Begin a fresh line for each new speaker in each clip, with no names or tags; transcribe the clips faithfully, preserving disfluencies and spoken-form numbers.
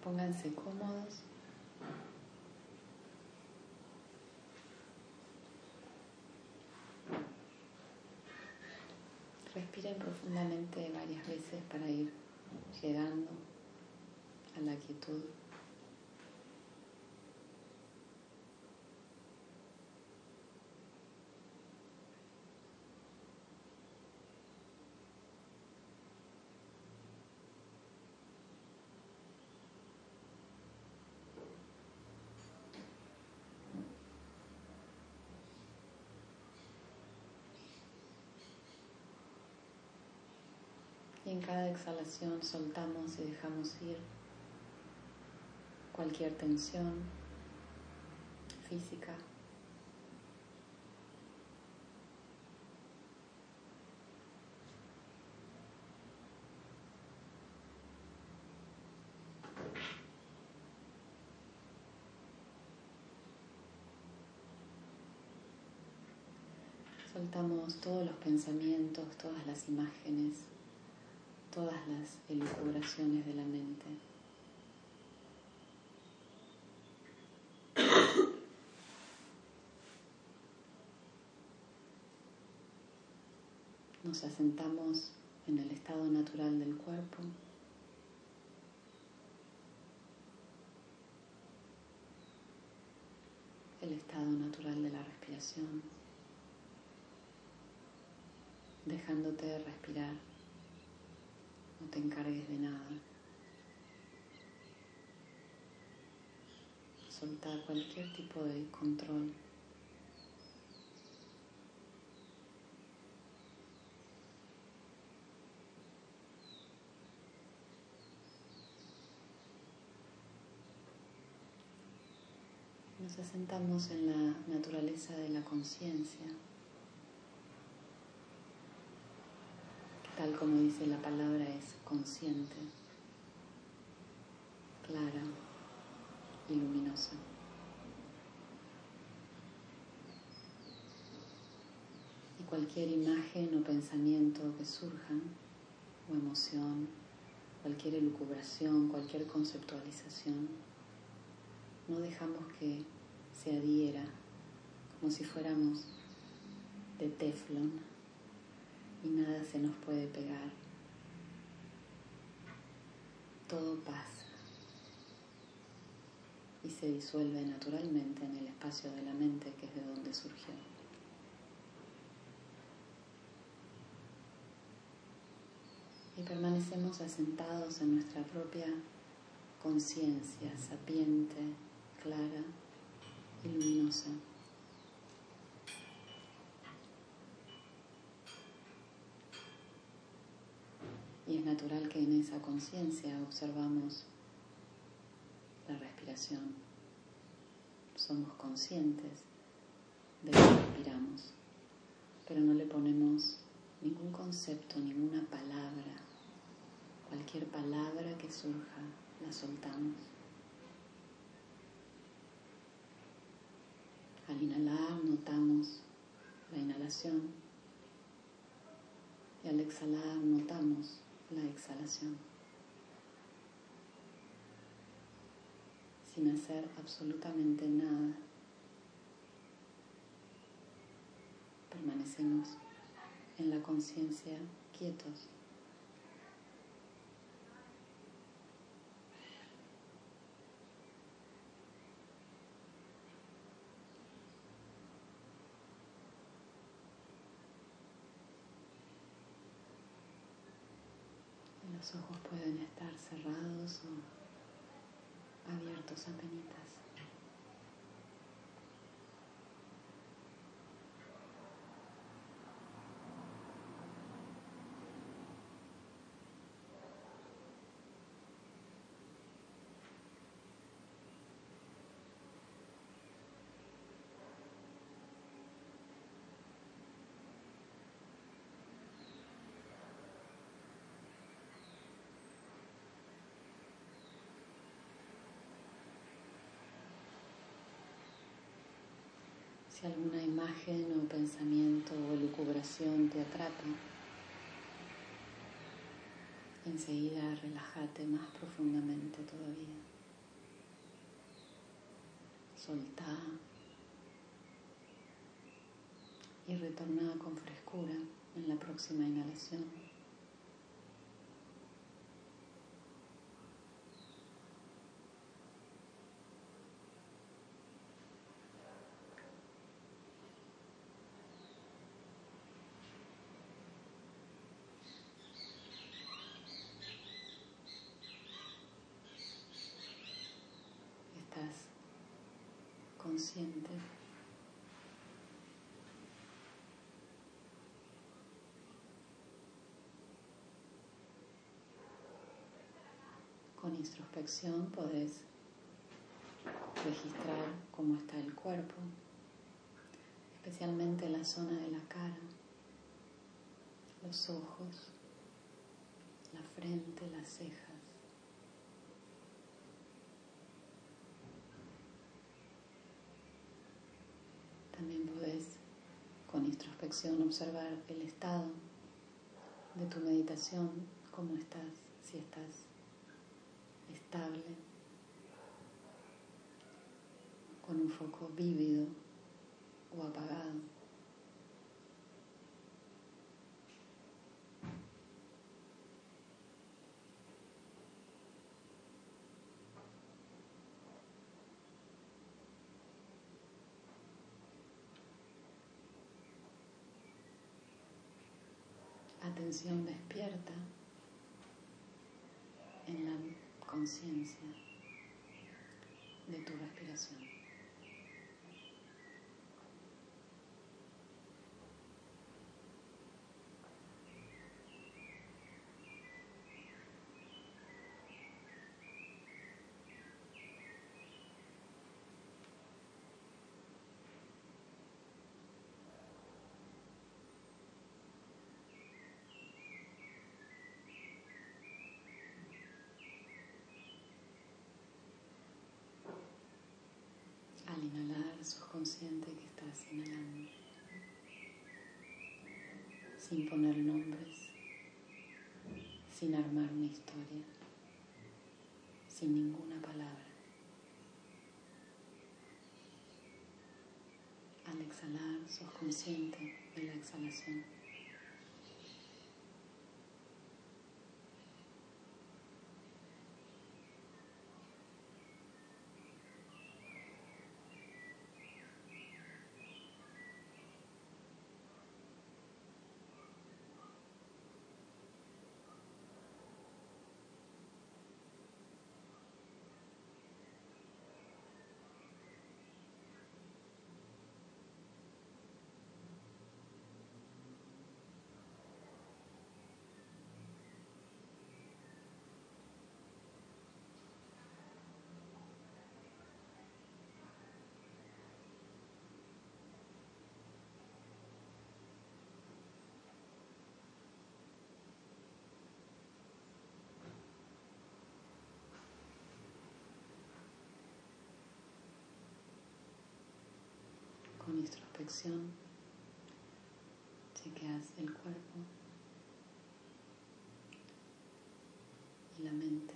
Pónganse cómodos. Respiren profundamente varias veces para ir llegando a la quietud. Y en cada exhalación soltamos y dejamos ir cualquier tensión física. Soltamos todos los pensamientos, todas las imágenes, todas las elucubraciones de la mente. Nos asentamos en el estado natural del cuerpo. El estado natural de la respiración. Dejándote respirar. No te encargues de nada. Soltar cualquier tipo de control. Nos asentamos en la naturaleza de la conciencia, que tal como dice la palabra es consciente, clara y luminosa. Y cualquier imagen o pensamiento que surja, o emoción, cualquier elucubración, cualquier conceptualización, no dejamos que se adhiera como si fuéramos de teflón y nada se nos puede pegar. Todo pasa y se disuelve naturalmente en el espacio de la mente, que es de donde surgió. Y permanecemos asentados en nuestra propia conciencia sapiente, clara y luminosa. Y es natural que en esa conciencia observamos la respiración. Somos conscientes de que respiramos, pero no le ponemos ningún concepto, ninguna palabra. Cualquier palabra que surja, la soltamos. Al inhalar notamos la inhalación y al exhalar notamos la exhalación. Sin hacer absolutamente nada, permanecemos en la conciencia quietos. Los ojos pueden estar cerrados o abiertos apenitas. Si alguna imagen o pensamiento o elucubración te atrapa, enseguida relájate más profundamente todavía. soltá y retorná con frescura en la próxima inhalación. Estás consciente con introspección podés registrar cómo está el cuerpo, especialmente la zona de la cara, los ojos, la frente, las cejas. También podés con introspección observar el estado de tu meditación, cómo estás, si estás estable, con un foco vívido o apagado. Atención despierta en la conciencia de tu respiración. Al inhalar, sos consciente que estás inhalando, sin poner nombres, sin armar una historia, sin ninguna palabra. Al exhalar, sos consciente de la exhalación. Con introspección, chequeas el cuerpo y la mente.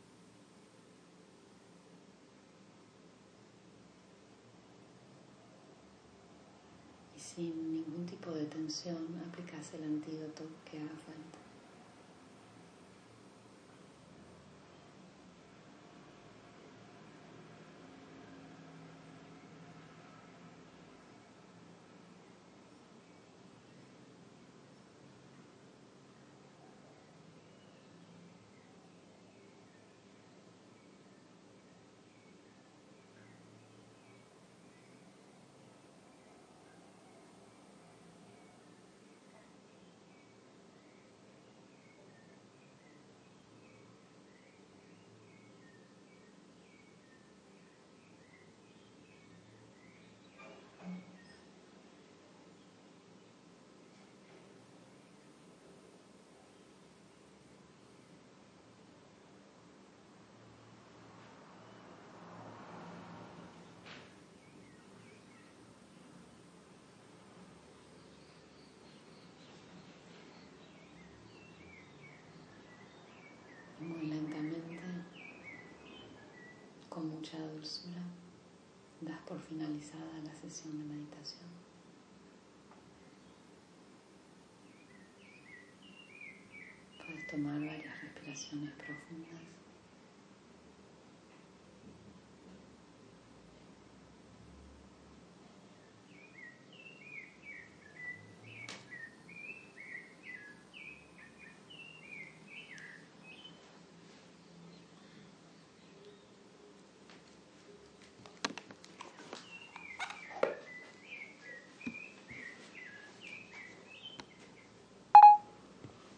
Y sin ningún tipo de tensión, aplicas el antídoto que haga falta. Muy lentamente, con mucha dulzura, das por finalizada la sesión de meditación. Puedes tomar varias respiraciones profundas.